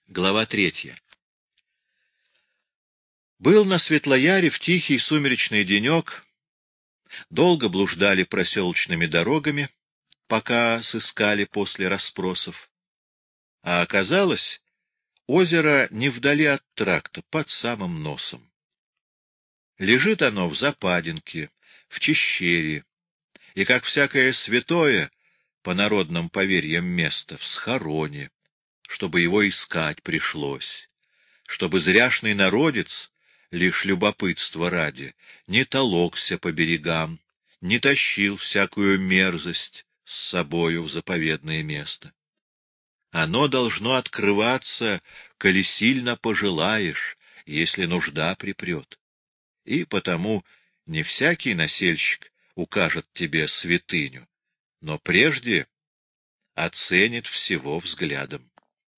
Глава 3. Был на Светлояре в тихий сумеречный денек, долго блуждали проселочными дорогами, пока сыскали после расспросов. А оказалось, озеро не вдали от тракта, под самым носом. Лежит оно в западинке, в чещере, и, как всякое святое, по народным поверьям место, в схороне, чтобы его искать пришлось, чтобы зряшный народец, лишь любопытство ради, не толокся по берегам, не тащил всякую мерзость с собою в заповедное место. Оно должно открываться, коли сильно пожелаешь, если нужда припрет. И потому не всякий насельщик укажет тебе святыню, но прежде оценит всего взглядом.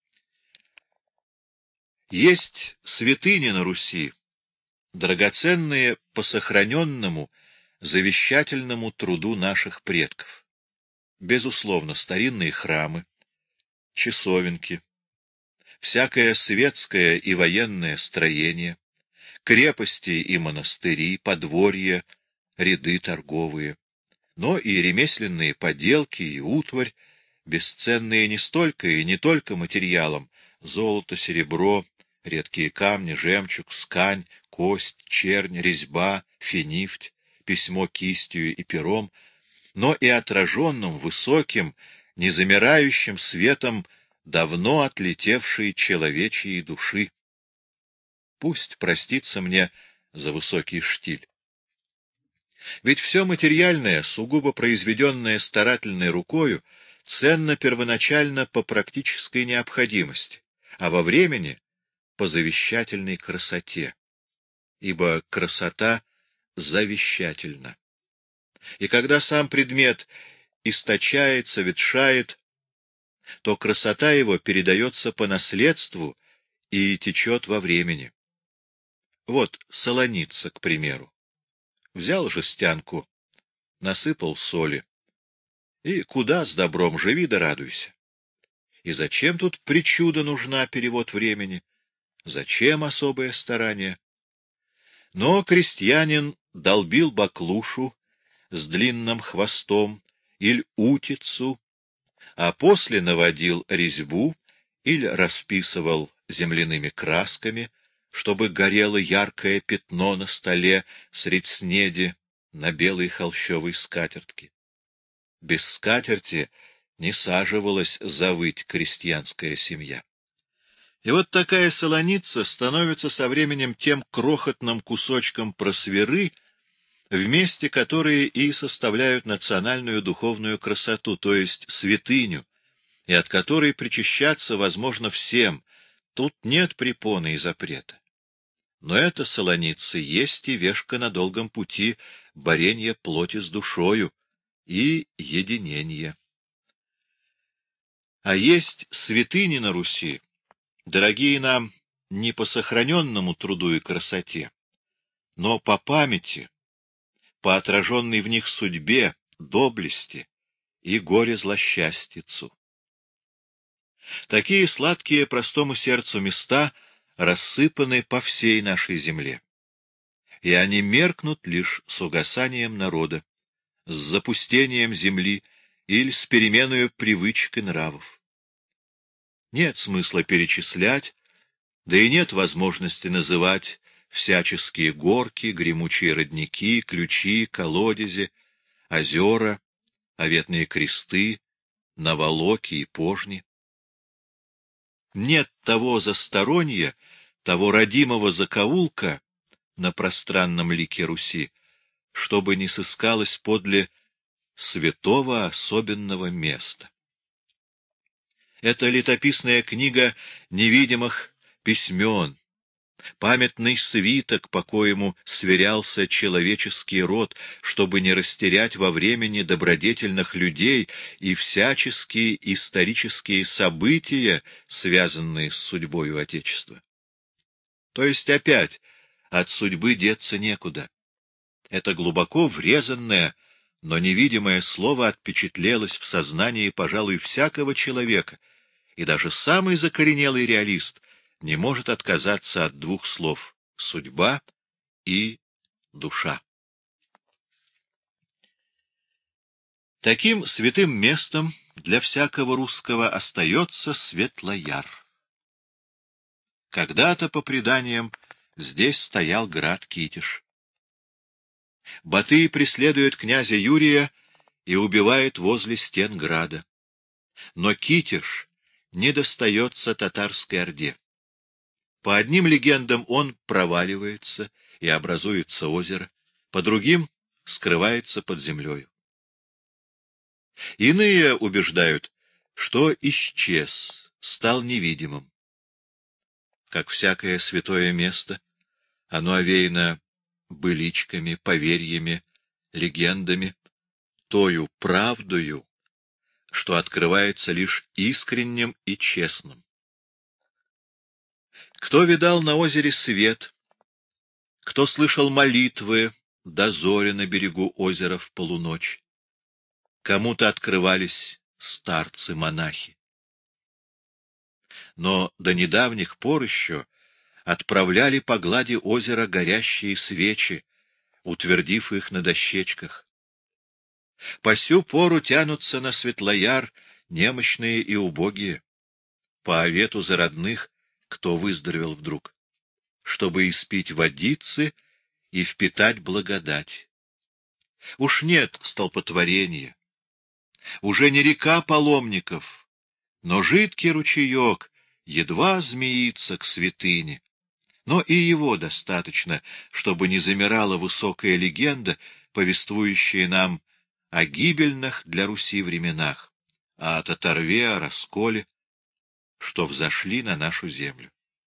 Есть святыни на Руси, драгоценные по сохраненному, завещательному труду наших предков. Безусловно, старинные храмы, часовенки, всякое светское и военное строение, крепости и монастыри, подворья, ряды торговые, но и ремесленные поделки и утварь, бесценные не столько и не только материалом: золото, серебро, редкие камни, жемчуг, скань, кость, чернь, резьба, финифть, письмо кистью и пером, но и отраженным, высоким, незамирающим светом давно отлетевшей человечьей души. Пусть простится мне за высокий штиль. Ведь все материальное, сугубо произведенное старательной рукою, ценно первоначально по практической необходимости, а во времени — по завещательной красоте, ибо красота завещательна. И когда сам предмет источается, ветшает, то красота его передается по наследству и течет во времени. Вот солоница, к примеру. Взял жестянку, насыпал соли, и куда с добром живи да радуйся. И зачем тут причуда нужна, перевод времени? Зачем особое старание? Но крестьянин долбил баклушу с длинным хвостом или утицу, а после наводил резьбу или расписывал земляными красками, чтобы горело яркое пятно на столе средь снеди на белой холщовой скатертке. Без скатерти не саживалась завыть крестьянская семья. И вот такая солоница становится со временем тем крохотным кусочком просверы, вместе которые и составляют национальную духовную красоту, то есть святыню, и от которой причащаться возможно всем, тут нет препоны и запрета. Но эта солоница есть и вешка на долгом пути боренья плоти с душою и единение. А есть святыни на Руси, дорогие нам не по сохраненному труду и красоте, но по памяти, по отраженной в них судьбе, доблести и горе-злосчастьицу. Такие сладкие простому сердцу места рассыпаны по всей нашей земле, и они меркнут лишь с угасанием народа, с запустением земли или с переменою привычек и нравов. Нет смысла перечислять, да и нет возможности называть всяческие горки, гремучие родники, ключи, колодези, озера, оветные кресты, наволоки и пожни. Нет того засторонья, того родимого закоулка на пространном лике Руси, чтобы не сыскалось подле святого особенного места. Это летописная книга невидимых письмен, памятный свиток, по коему сверялся человеческий род, чтобы не растерять во времени добродетельных людей и всяческие исторические события, связанные с судьбою Отечества. То есть опять от судьбы деться некуда. Это глубоко врезанное, но невидимое слово отпечатлелось в сознании, пожалуй, всякого человека, и даже самый закоренелый реалист не может отказаться от двух слов — судьба и душа. Таким святым местом для всякого русского остается Светлояр. Когда-то, по преданиям, здесь стоял град Китеж. Батый преследует князя Юрия и убивает возле стен града. Но Китеж не достается татарской орде. По одним легендам он проваливается и образуется озеро, по другим скрывается под землею. Иные убеждают, что исчез, стал невидимым. Как всякое святое место, оно овеяно быличками, поверьями, легендами, тою правдою, что открывается лишь искренним и честным. Кто видал на озере свет, кто слышал молитвы до зори на берегу озера в полуночь, кому-то открывались старцы-монахи. Но до недавних пор еще отправляли по глади озера горящие свечи, утвердив их на дощечках. По сю пору тянутся на Светлояр немощные и убогие, по овету за родных, кто выздоровел вдруг, чтобы испить водицы и впитать благодать. Уж нет столпотворения, уже не река паломников, но жидкий ручеек едва змеится к святыне. Но и его достаточно, чтобы не замирала высокая легенда, повествующая нам о гибельных для Руси временах, о татарве, о расколе, что взошли на нашу землю.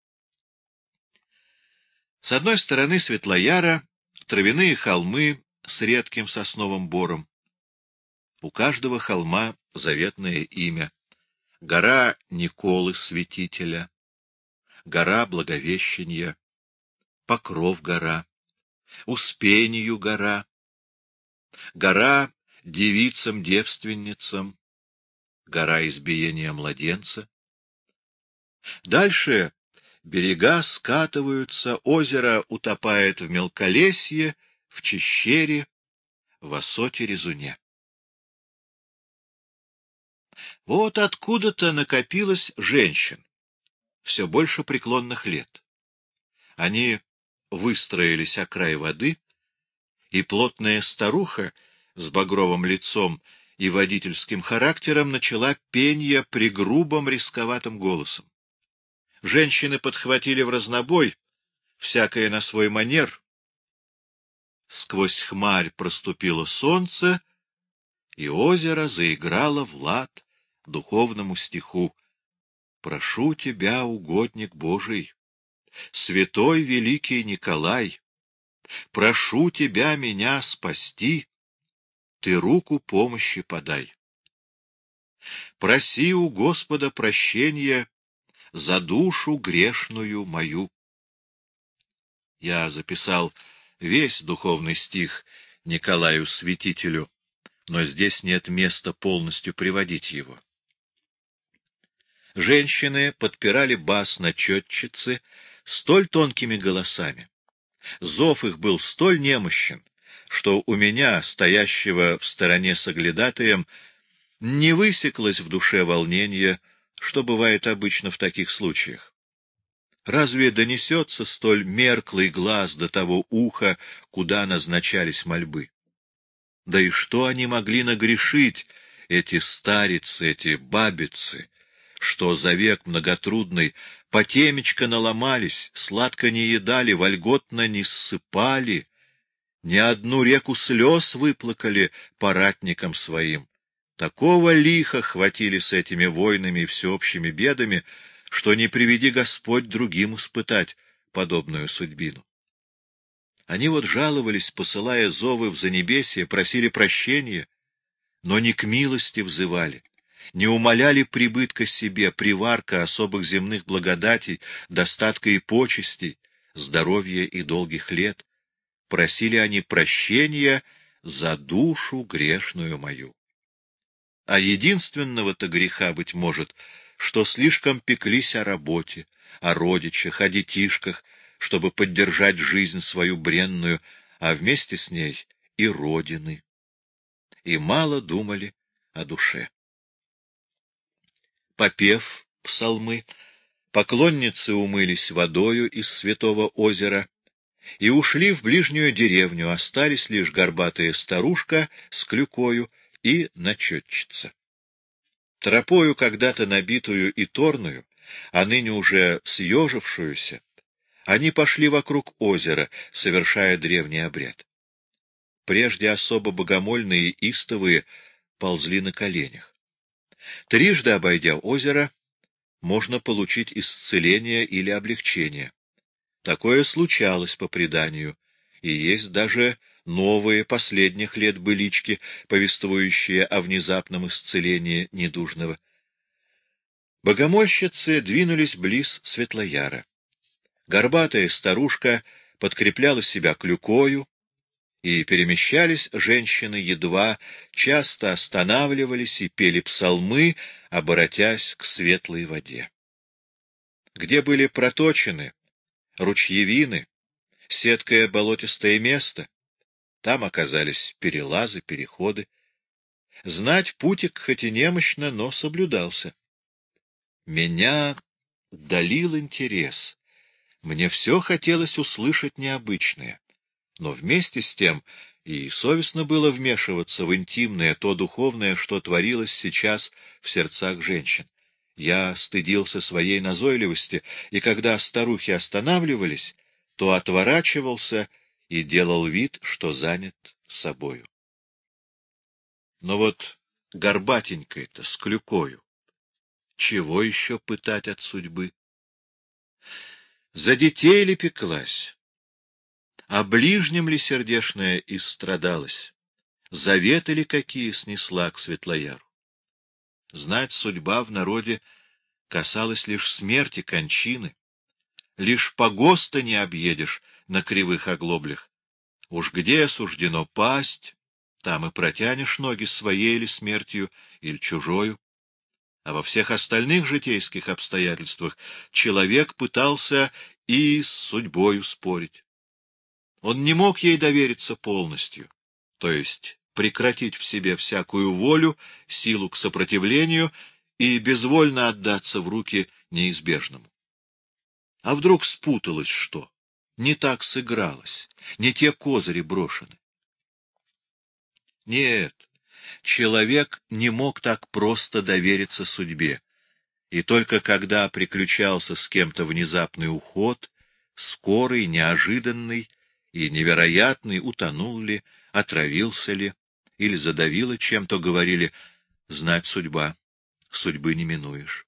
С одной стороны Светлояра травяные холмы с редким сосновым бором. У каждого холма заветное имя. Гора Николы Святителя, гора Благовещения, Покров гора, Успению гора, гора Девицам-девственницам, гора Избиения младенца. Дальше берега скатываются, озеро утопает в мелколесье, в чещере, в осоте-резуне. Вот откуда-то накопилось женщин, все больше преклонных лет. Они выстроились о край воды, и плотная старуха с багровым лицом и водительским характером начала пенье пригрубым рисковатым голосом. Женщины подхватили в разнобой, всякое на свой манер. Сквозь хмарь проступило солнце, и озеро заиграло в лад духовному стиху. «Прошу тебя, угодник Божий, святой великий Николай, прошу тебя меня спасти, ты руку помощи подай. Проси у Господа прощения за душу грешную мою». Я записал весь духовный стих Николаю Святителю, но здесь нет места полностью приводить его. Женщины подпирали бас начетчицы столь тонкими голосами. Зов их был столь немощен, что у меня, стоящего в стороне соглядатаем, не высеклось в душе волнение, что бывает обычно в таких случаях. Разве донесется столь мерклый глаз до того уха, куда назначались мольбы? Да и что они могли нагрешить, эти старицы, эти бабицы, что за век многотрудный потемечко наломались, сладко не едали, вольготно не ссыпали, ни одну реку слез выплакали по ратникам своим. Такого лиха хватили с этими войнами и всеобщими бедами, что не приведи Господь другим испытать подобную судьбину. Они вот жаловались, посылая зовы в занебесье, просили прощения, но не к милости взывали, не умоляли прибытка себе, приварка особых земных благодатей, достатка и почестей, здоровья и долгих лет. Просили они прощения за душу грешную мою. А единственного-то греха, быть может, что слишком пеклись о работе, о родичах, о детишках, чтобы поддержать жизнь свою бренную, а вместе с ней и родины, и мало думали о душе. Попев псалмы, поклонницы умылись водою из святого озера и ушли в ближнюю деревню, остались лишь горбатая старушка с клюкою и начетчица. Тропою, когда-то набитую и торную, а ныне уже съежившуюся, они пошли вокруг озера, совершая древний обряд. Прежде особо богомольные и истовые ползли на коленях. Трижды обойдя озеро, можно получить исцеление или облегчение. Такое случалось по преданию, и есть даже новые последних лет былички, повествующие о внезапном исцелении недужного. Богомольщицы двинулись близ Светлояра. Горбатая старушка подкрепляла себя клюкою, и перемещались женщины едва, часто останавливались и пели псалмы, оборотясь к светлой воде. Где были проточены ручьевины, сеткое болотистое место, там оказались перелазы, переходы. Знать путик хоть и немощно, но соблюдался. Меня долил интерес. Мне все хотелось услышать необычное. Но вместе с тем и совестно было вмешиваться в интимное, то духовное, что творилось сейчас в сердцах женщин. Я стыдился своей назойливости, и когда старухи останавливались, то отворачивался и делал вид, что занят собою. Но вот горбатенькой-то, с клюкою, чего еще пытать от судьбы? За детей ли пеклась? О ближнем ли сердешная истрадалась? Заветы ли какие снесла к Светлояру? Знать, судьба в народе касалась лишь смерти, кончины. Лишь погоста не объедешь на кривых оглоблях. Уж где суждено пасть, там и протянешь ноги своей или смертью, или чужою. А во всех остальных житейских обстоятельствах человек пытался и с судьбою спорить. Он не мог ей довериться полностью, то есть прекратить в себе всякую волю, силу к сопротивлению и безвольно отдаться в руки неизбежному. А вдруг спуталось что? Не так сыгралось, не те козыри брошены. Нет, человек не мог так просто довериться судьбе, и только когда приключался с кем-то внезапный уход, скорый, неожиданный и невероятный, утонул ли, отравился ли, или задавило чем-то, говорили, знать судьба, судьбы не минуешь.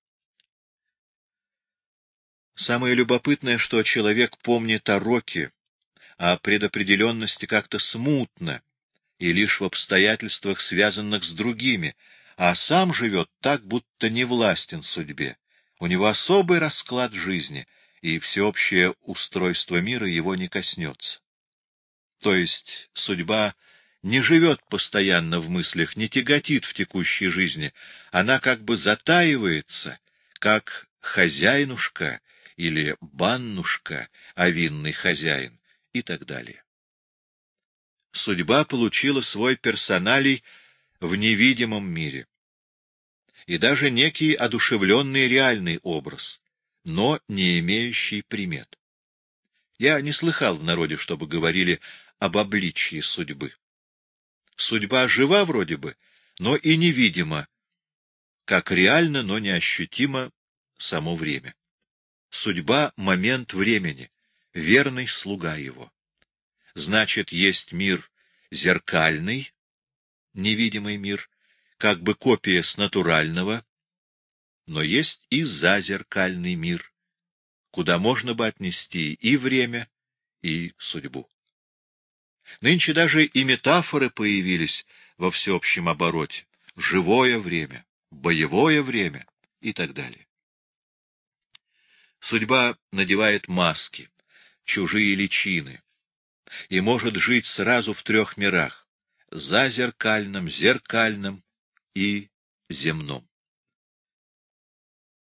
Самое любопытное, что человек помнит о роке, о предопределенности как-то смутно, и лишь в обстоятельствах, связанных с другими, а сам живет так, будто не властен судьбе. У него особый расклад жизни, и всеобщее устройство мира его не коснется. То есть судьба не живет постоянно в мыслях, не тяготит в текущей жизни, она как бы затаивается, как хозяинушка или баннушка, овинный хозяин и так далее. Судьба получила свой персоналий в невидимом мире и даже некий одушевленный реальный образ, но не имеющий примет. Я не слыхал в народе, чтобы говорили об обличье судьбы. Судьба жива вроде бы, но и невидима, как реально, но неощутимо само время. Судьба — момент времени, верный слуга его. Значит, есть мир зеркальный, невидимый мир, как бы копия с натурального, но есть и зазеркальный мир, куда можно бы отнести и время, и судьбу. Нынче даже и метафоры появились во всеобщем обороте. Живое время, боевое время и так далее. Судьба надевает маски, чужие личины, и может жить сразу в трех мирах — зазеркальном, зеркальном и земном.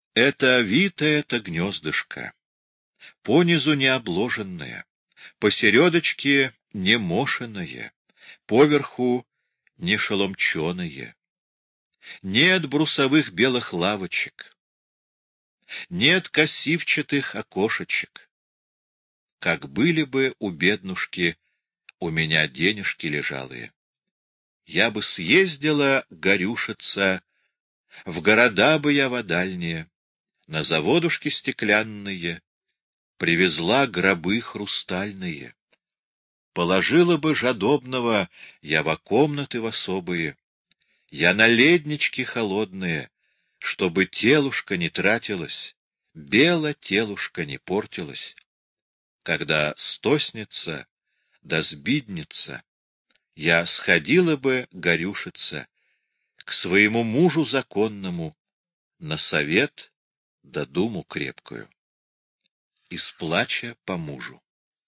Это витое-то гнездышко, понизу не обложенное, посередочке не мошеное, поверху не шеломченое. Нет брусовых белых лавочек, нет косивчатых окошечек. Как были бы у беднушки у меня денежки лежалые, я бы съездила горюшиться, в города бы я водальнее, на заводушки стеклянные, привезла гробы хрустальные, положила бы жадобного я во комнаты в особые, я на леднички холодные, чтобы телушка не тратилась, бело телушка не портилась. Когда стоснется да сбиднется, я сходила бы горюшиться к своему мужу законному на совет да думу крепкую. Из плача по мужу.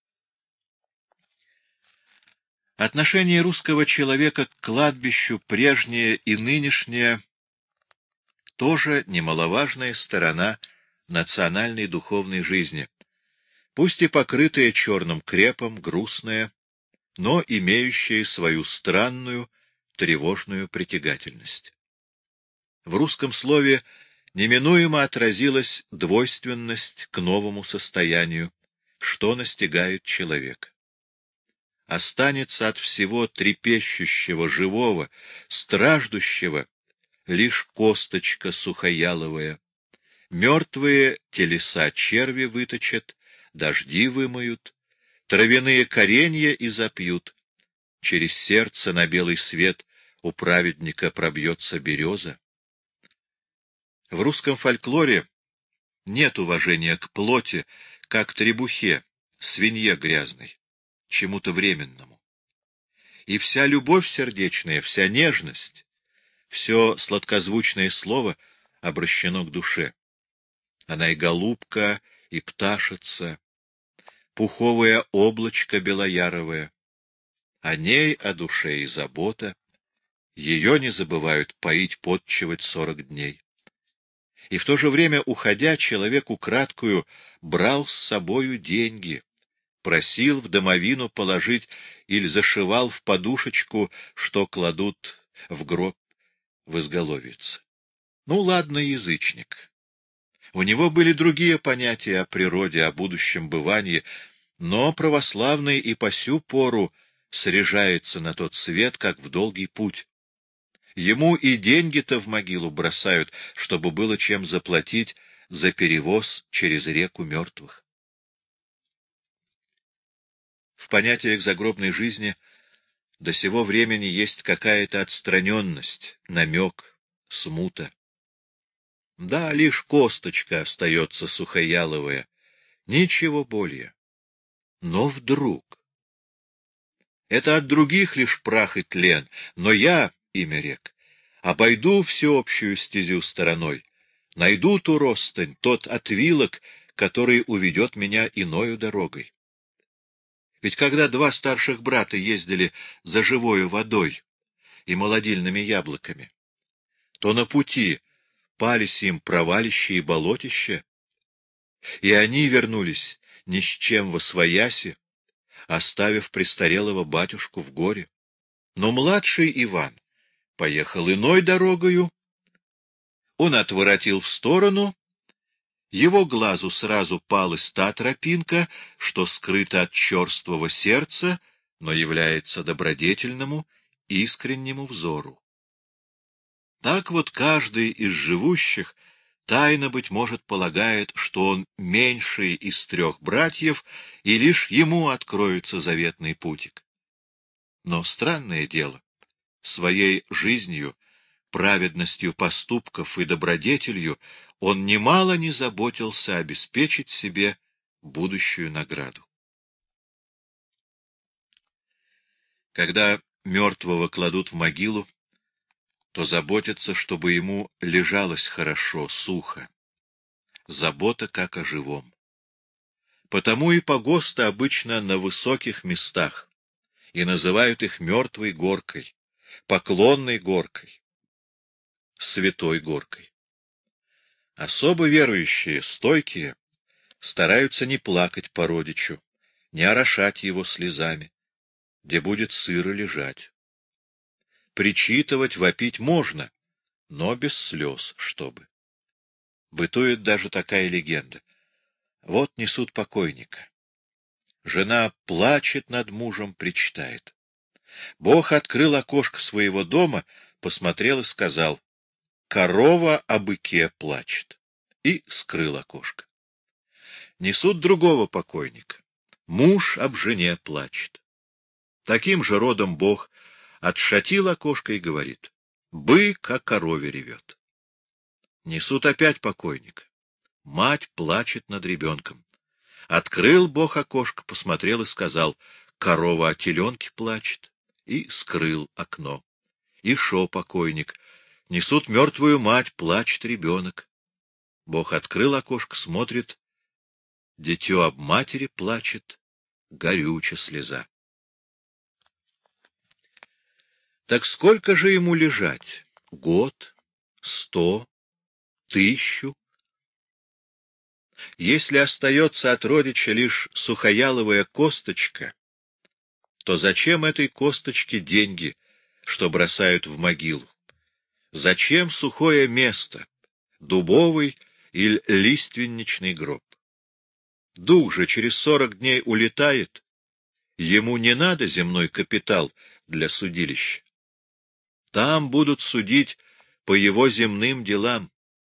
Отношение русского человека к кладбищу, прежнее и нынешнее, тоже немаловажная сторона национальной духовной жизни, пусть и покрытая черным крепом, грустная, но имеющая свою странную, тревожную притягательность. В русском слове неминуемо отразилась двойственность к новому состоянию, что настигает человека. Останется от всего трепещущего, живого, страждущего лишь косточка сухояловая. Мертвые телеса черви выточат, дожди вымоют, травяные коренья и запьют. Через сердце на белый свет у праведника пробьется береза. В русском фольклоре нет уважения к плоти, как к требухе, свинье грязной, чему-то временному. И вся любовь сердечная, вся нежность, все сладкозвучное слово обращено к душе. Она и голубка, и пташица, пуховое облачко белояровое. О ней, о душе и забота. Ее не забывают поить, подчивать 40 дней. И в то же время, уходя, человек украдкую брал с собою деньги, просил в домовину положить или зашивал в подушечку, что кладут в гроб в изголовьице. Ну, ладно, язычник. У него были другие понятия о природе, о будущем бывании, но православный и по сю пору срежается на тот свет, как в долгий путь. Ему и деньги-то в могилу бросают, чтобы было чем заплатить за перевоз через реку мертвых. В понятиях загробной жизни до сего времени есть какая-то отстраненность, намек, смута. Да, лишь косточка остается сухояловая, ничего более. Но вдруг... Это от других лишь прах и тлен, но я, имя рек, обойду всеобщую стезю стороной, найду ту ростань, тот отвилок, который уведет меня иною дорогой. Ведь когда два старших брата ездили за живою водой и молодильными яблоками, то на пути пались им провалища и болотища, и они вернулись ни с чем восвояси, оставив престарелого батюшку в горе. Но младший Иван поехал иной дорогою, он отворотил в сторону, его глазу сразу палась та тропинка, что скрыта от черствого сердца, но является добродетельному, искреннему взору. Так вот каждый из живущих тайно, быть может, полагает, что он меньший из 3 братьев, и лишь ему откроется заветный путик. Но странное дело, своей жизнью, праведностью поступков и добродетелью он немало не заботился обеспечить себе будущую награду. Когда мертвого кладут в могилу, то заботятся, чтобы ему лежалось хорошо, сухо. Забота как о живом. Потому и погосты обычно на высоких местах, и называют их мертвой горкой, поклонной горкой, святой горкой. Особо верующие, стойкие, стараются не плакать по родичу, не орошать его слезами, где будет сыро лежать. Причитывать, вопить можно, но без слез, чтобы. Бытует даже такая легенда. Вот несут покойника. Жена плачет над мужем, причитает. Бог открыл окошко своего дома, посмотрел и сказал: «Корова о быке плачет», и скрыл окошко. Несут другого покойника. Муж об жене плачет. Таким же родом Бог отшатил окошко и говорит: «Бык о корове ревет». Несут опять покойника. Мать плачет над ребенком. Открыл Бог окошко, посмотрел и сказал: «Корова о теленке плачет», и скрыл окно. И шо покойник. Несут мертвую мать, плачет ребенок. Бог открыл окошко, смотрит: дитё об матери плачет, горюча слеза. Так сколько же ему лежать? Год? 100? 1000? Если остается от родича лишь сухояловая косточка, то зачем этой косточке деньги, что бросают в могилу? Зачем сухое место, дубовый или лиственничный гроб? Дух же через 40 дней улетает, ему не надо земной капитал для судилища. Там будут судить по его земным делам.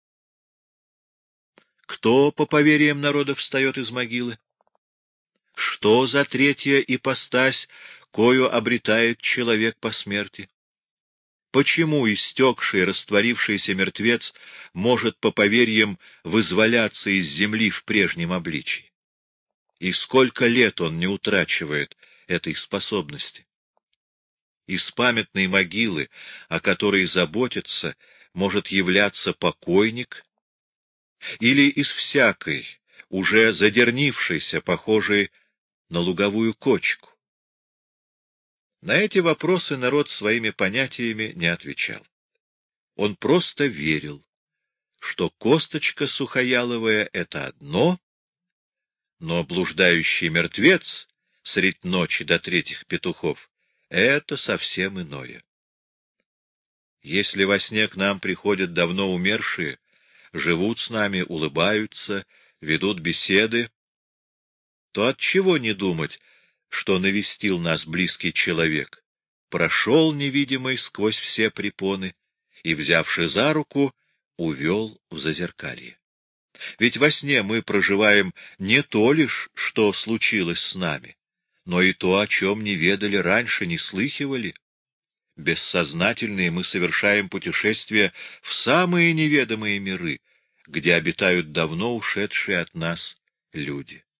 Кто, по поверьям народа, встает из могилы? Что за третья ипостась, кою обретает человек по смерти? Почему истекший, растворившийся мертвец может, по поверьям, вызволяться из земли в прежнем обличии? И сколько лет он не утрачивает этой способности? Из памятной могилы, о которой заботится, может являться покойник, или из всякой, уже задернившейся, похожей на луговую кочку? На эти вопросы народ своими понятиями не отвечал. Он просто верил, что косточка сухояловая — это одно, но блуждающий мертвец средь ночи до 3 петухов — это совсем иное. Если во сне к нам приходят давно умершие, живут с нами, улыбаются, ведут беседы, то отчего не думать, что навестил нас близкий человек, прошел невидимый сквозь все препоны и, взявши за руку, увел в зазеркалье? Ведь во сне мы проживаем не то лишь, что случилось с нами, но и то, о чем не ведали раньше, не слыхивали. Бессознательные мы совершаем путешествия в самые неведомые миры, где обитают давно ушедшие от нас люди.